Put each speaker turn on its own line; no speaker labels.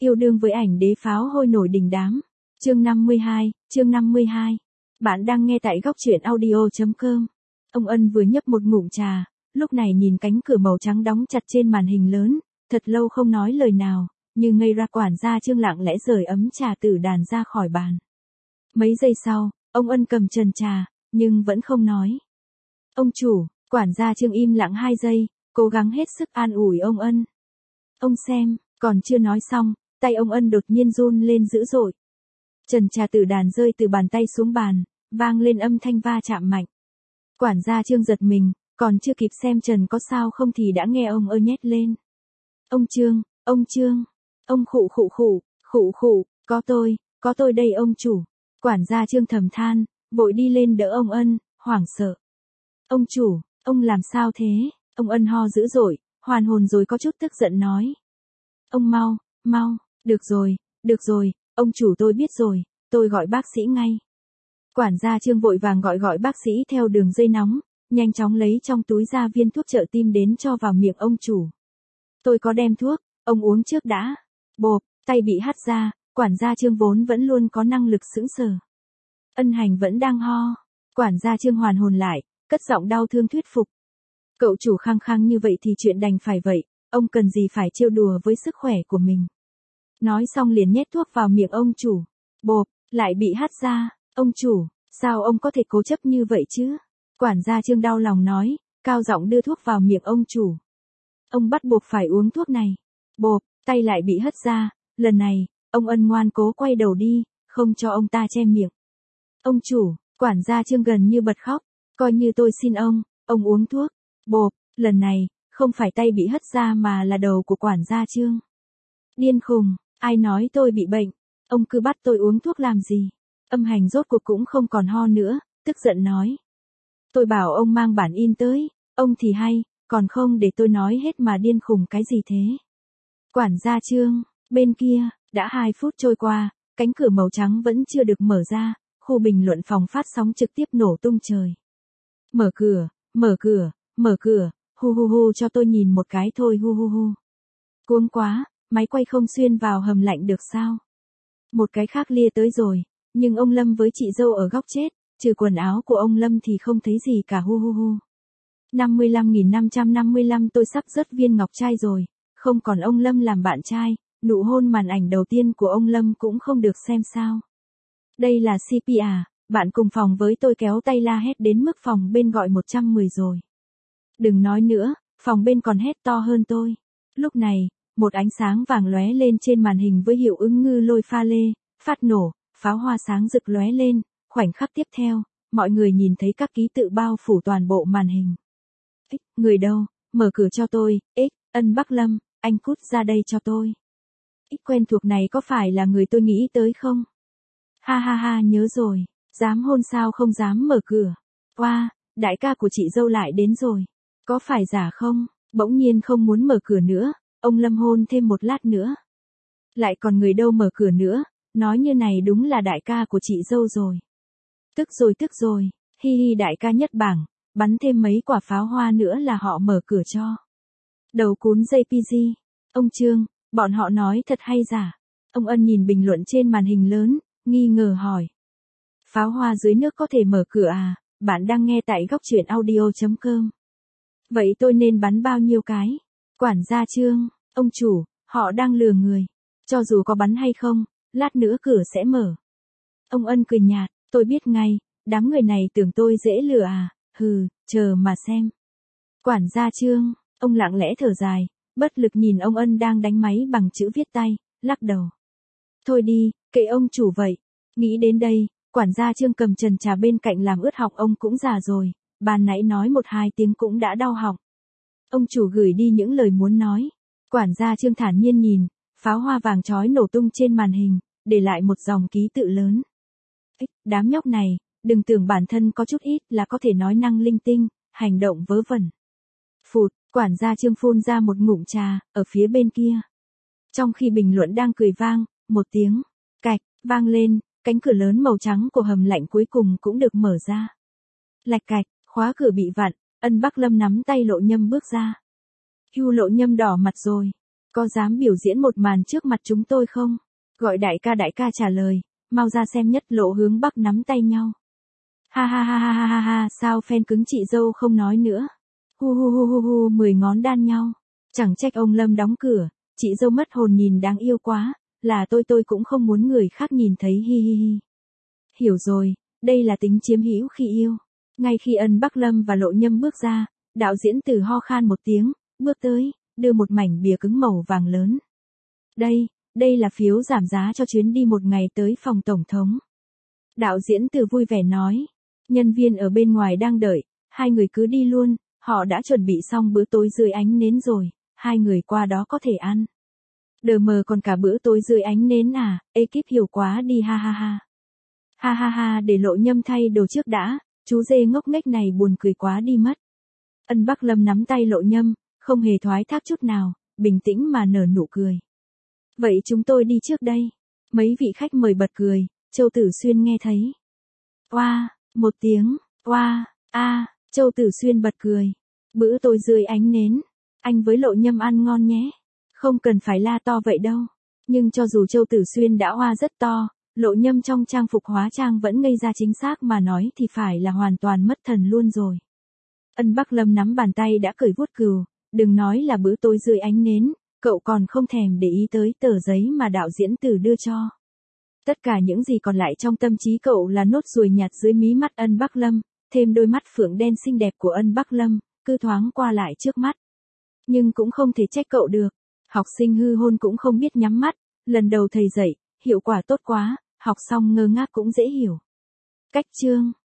Yêu đương với ảnh đế pháo hôi nổi đình đám. Chương 52. Bạn đang nghe tại góc truyện audio.com. Ông Ân vừa nhấp một ngụm trà, lúc này nhìn cánh cửa màu trắng đóng chặt trên màn hình lớn, thật lâu không nói lời nào, như ngây ra. Quản gia Trương lặng lẽ rời ấm trà tử đàn ra khỏi bàn. Mấy giây sau, ông Ân cầm chần trà, nhưng vẫn không nói. Ông chủ, quản gia Trương im lặng 2 giây, cố gắng hết sức an ủi ông Ân. Ông xem, còn chưa nói xong, tay ông Ân đột nhiên run lên dữ dội. Chần trà tử đàn rơi từ bàn tay xuống bàn, vang lên âm thanh va chạm mạnh. Quản gia Trương giật mình, còn chưa kịp xem trần có sao không thì đã nghe ông ơ nhét lên. Ông Trương, ông khụ, có tôi đây ông chủ. Quản gia Trương thầm than, vội đi lên đỡ ông Ân, hoảng sợ. Ông chủ, ông làm sao thế? Ông Ân ho dữ dội, hoàn hồn rồi có chút tức giận nói. Ông mau, được rồi, ông chủ tôi biết rồi, tôi gọi bác sĩ ngay. Quản gia Trương vội vàng gọi bác sĩ theo đường dây nóng, nhanh chóng lấy trong túi ra viên thuốc trợ tim đến cho vào miệng ông chủ. Tôi có đem thuốc, ông uống trước đã. Bộp, tay bị hắt ra, quản gia Trương vốn vẫn luôn có năng lực sững sờ. Ân Hành vẫn đang ho. Quản gia Trương hoàn hồn lại, cất giọng đau thương thuyết phục. Cậu chủ khăng khăng như vậy thì chuyện đành phải vậy, ông cần gì phải trêu đùa với sức khỏe của mình. Nói xong liền nhét thuốc vào miệng ông chủ. Bộp, lại bị hắt ra. Ông chủ, sao ông có thể cố chấp như vậy chứ? Quản gia Trương đau lòng nói, cao giọng đưa thuốc vào miệng ông chủ. Ông bắt buộc phải uống thuốc này. Bộp, tay lại bị hất ra, lần này, ông Ân ngoan cố quay đầu đi, không cho ông ta che miệng. Ông chủ, quản gia Trương gần như bật khóc, coi như tôi xin ông uống thuốc. Bộp, lần này, không phải tay bị hất ra mà là đầu của quản gia Trương. Điên khùng, ai nói tôi bị bệnh, ông cứ bắt tôi uống thuốc làm gì? Âm Hành rốt cuộc cũng không còn ho nữa, tức giận nói. Tôi bảo ông mang bản in tới, ông thì hay, còn không để tôi nói hết mà điên khùng cái gì thế. Quản gia Trương, bên kia, đã 2 phút trôi qua, cánh cửa màu trắng vẫn chưa được mở ra, khu bình luận phòng phát sóng trực tiếp nổ tung trời. Mở cửa, hu cho tôi nhìn một cái thôi hu. Cuống quá, máy quay không xuyên vào hầm lạnh được sao? Một cái khác lia tới rồi, nhưng ông Lâm với chị dâu ở góc chết, trừ quần áo của ông Lâm thì không thấy gì cả hu. 55.555 tôi sắp rớt viên ngọc trai rồi, không còn ông Lâm làm bạn trai, nụ hôn màn ảnh đầu tiên của ông Lâm cũng không được xem sao. Đây là CP à, bạn cùng phòng với tôi kéo tay la hét đến mức phòng bên gọi 110 rồi. Đừng nói nữa, phòng bên còn hét to hơn tôi. Lúc này, một ánh sáng vàng lóe lên trên màn hình với hiệu ứng ngư lôi pha lê, phát nổ, pháo hoa sáng rực lóe lên, khoảnh khắc tiếp theo, mọi người nhìn thấy các ký tự bao phủ toàn bộ màn hình. Người đâu, mở cửa cho tôi, Ân Bắc Lâm, anh cút ra đây cho tôi. Quen thuộc này có phải là người tôi nghĩ tới không? Ha, nhớ rồi, dám hôn sao không dám mở cửa. Wow, đại ca của chị dâu lại đến rồi. Có phải giả không? Bỗng nhiên không muốn mở cửa nữa, ông Lâm hôn thêm một lát nữa. Lại còn người đâu mở cửa nữa, nói như này đúng là đại ca của chị dâu rồi. Tức rồi, hi đại ca nhất bảng, bắn thêm mấy quả pháo hoa nữa là họ mở cửa cho. Đầu cún JPG, ông Trương, bọn họ nói thật hay giả? Ông Ân nhìn bình luận trên màn hình lớn, nghi ngờ hỏi. Pháo hoa dưới nước có thể mở cửa à? Bạn đang nghe tại góc truyện audio.com. Vậy tôi nên bắn bao nhiêu cái? Quản gia Trương, ông chủ, họ đang lừa người. Cho dù có bắn hay không, lát nữa cửa sẽ mở. Ông Ân cười nhạt, tôi biết ngay, đám người này tưởng tôi dễ lừa à, chờ mà xem. Quản gia Trương, ông lặng lẽ thở dài, bất lực nhìn ông Ân đang đánh máy bằng chữ viết tay, lắc đầu. Thôi đi, kệ ông chủ vậy. Nghĩ đến đây, quản gia Trương cầm chần trà bên cạnh làm ướt họng ông cũng già rồi, ban nãy nói 1-2 tiếng cũng đã đau họng. Ông chủ gửi đi những lời muốn nói. Quản gia Trương thản nhiên nhìn, pháo hoa vàng chói nổ tung trên màn hình, để lại một dòng ký tự lớn. Đám nhóc này, đừng tưởng bản thân có chút ít là có thể nói năng linh tinh, hành động vớ vẩn. Phụt, quản gia Trương phun ra một ngụm trà, ở phía bên kia. Trong khi bình luận đang cười vang, một tiếng, cạch, vang lên, cánh cửa lớn màu trắng của hầm lạnh cuối cùng cũng được mở ra. Lạch cạch, khóa cửa bị vặn, Ân Bắc Lâm nắm tay Lộ Nhâm bước ra. Lộ Nhâm đỏ mặt rồi. Có dám biểu diễn một màn trước mặt chúng tôi không? Gọi đại ca trả lời, mau ra xem. Nhất Lộ hướng Bắc nắm tay nhau. Ha ha ha ha ha ha ha, sao fan cứng chị dâu không nói nữa. Hu hu hu hu hu, 10 ngón đan nhau. Chẳng trách ông Lâm đóng cửa, chị dâu mất hồn nhìn đáng yêu quá, là tôi cũng không muốn người khác nhìn thấy hi hi hi. Hiểu rồi, đây là tính chiếm hữu khi yêu. Ngay khi Ân Bắc Lâm và Lộ Nhâm bước ra, đạo diễn Từ ho khan một tiếng, bước tới, đưa một mảnh bìa cứng màu vàng lớn. Đây là phiếu giảm giá cho chuyến đi một ngày tới phòng tổng thống. Đạo diễn Từ vui vẻ nói, nhân viên ở bên ngoài đang đợi, hai người cứ đi luôn, họ đã chuẩn bị xong bữa tối dưới ánh nến rồi, hai người qua đó có thể ăn. Đờ mờ còn cả bữa tối dưới ánh nến à, ekip hiểu quá đi ha ha ha. Ha ha ha, để Lộ Nhâm thay đồ trước đã, chú dê ngốc nghếch này buồn cười quá đi mất. Ân Bắc Lâm nắm tay Lộ Nhâm, không hề thoái thác chút nào, bình tĩnh mà nở nụ cười. Vậy chúng tôi đi trước đây. Mấy vị khách mời bật cười, Châu Tử Xuyên nghe thấy. Oa, một tiếng, oa, a, Châu Tử Xuyên bật cười. Bữa tối dưới ánh nến, anh với Lộ Nhâm ăn ngon nhé. Không cần phải la to vậy đâu. Nhưng cho dù Châu Tử Xuyên đã oa rất to, Lộ Nhâm trong trang phục hóa trang vẫn ngây ra, chính xác mà nói thì phải là hoàn toàn mất thần luôn rồi. Ân Bắc Lâm nắm bàn tay đã cởi vuốt cừu, đừng nói là bữa tối dưới ánh nến, cậu còn không thèm để ý tới tờ giấy mà đạo diễn Từ đưa cho. Tất cả những gì còn lại trong tâm trí cậu là nốt ruồi nhạt dưới mí mắt Ân Bắc Lâm, thêm đôi mắt phượng đen xinh đẹp của Ân Bắc Lâm, cứ thoáng qua lại trước mắt. Nhưng cũng không thể trách cậu được. Học sinh hư hôn cũng không biết nhắm mắt, lần đầu thầy dạy, hiệu quả tốt quá, học xong ngơ ngác cũng dễ hiểu. Cách chương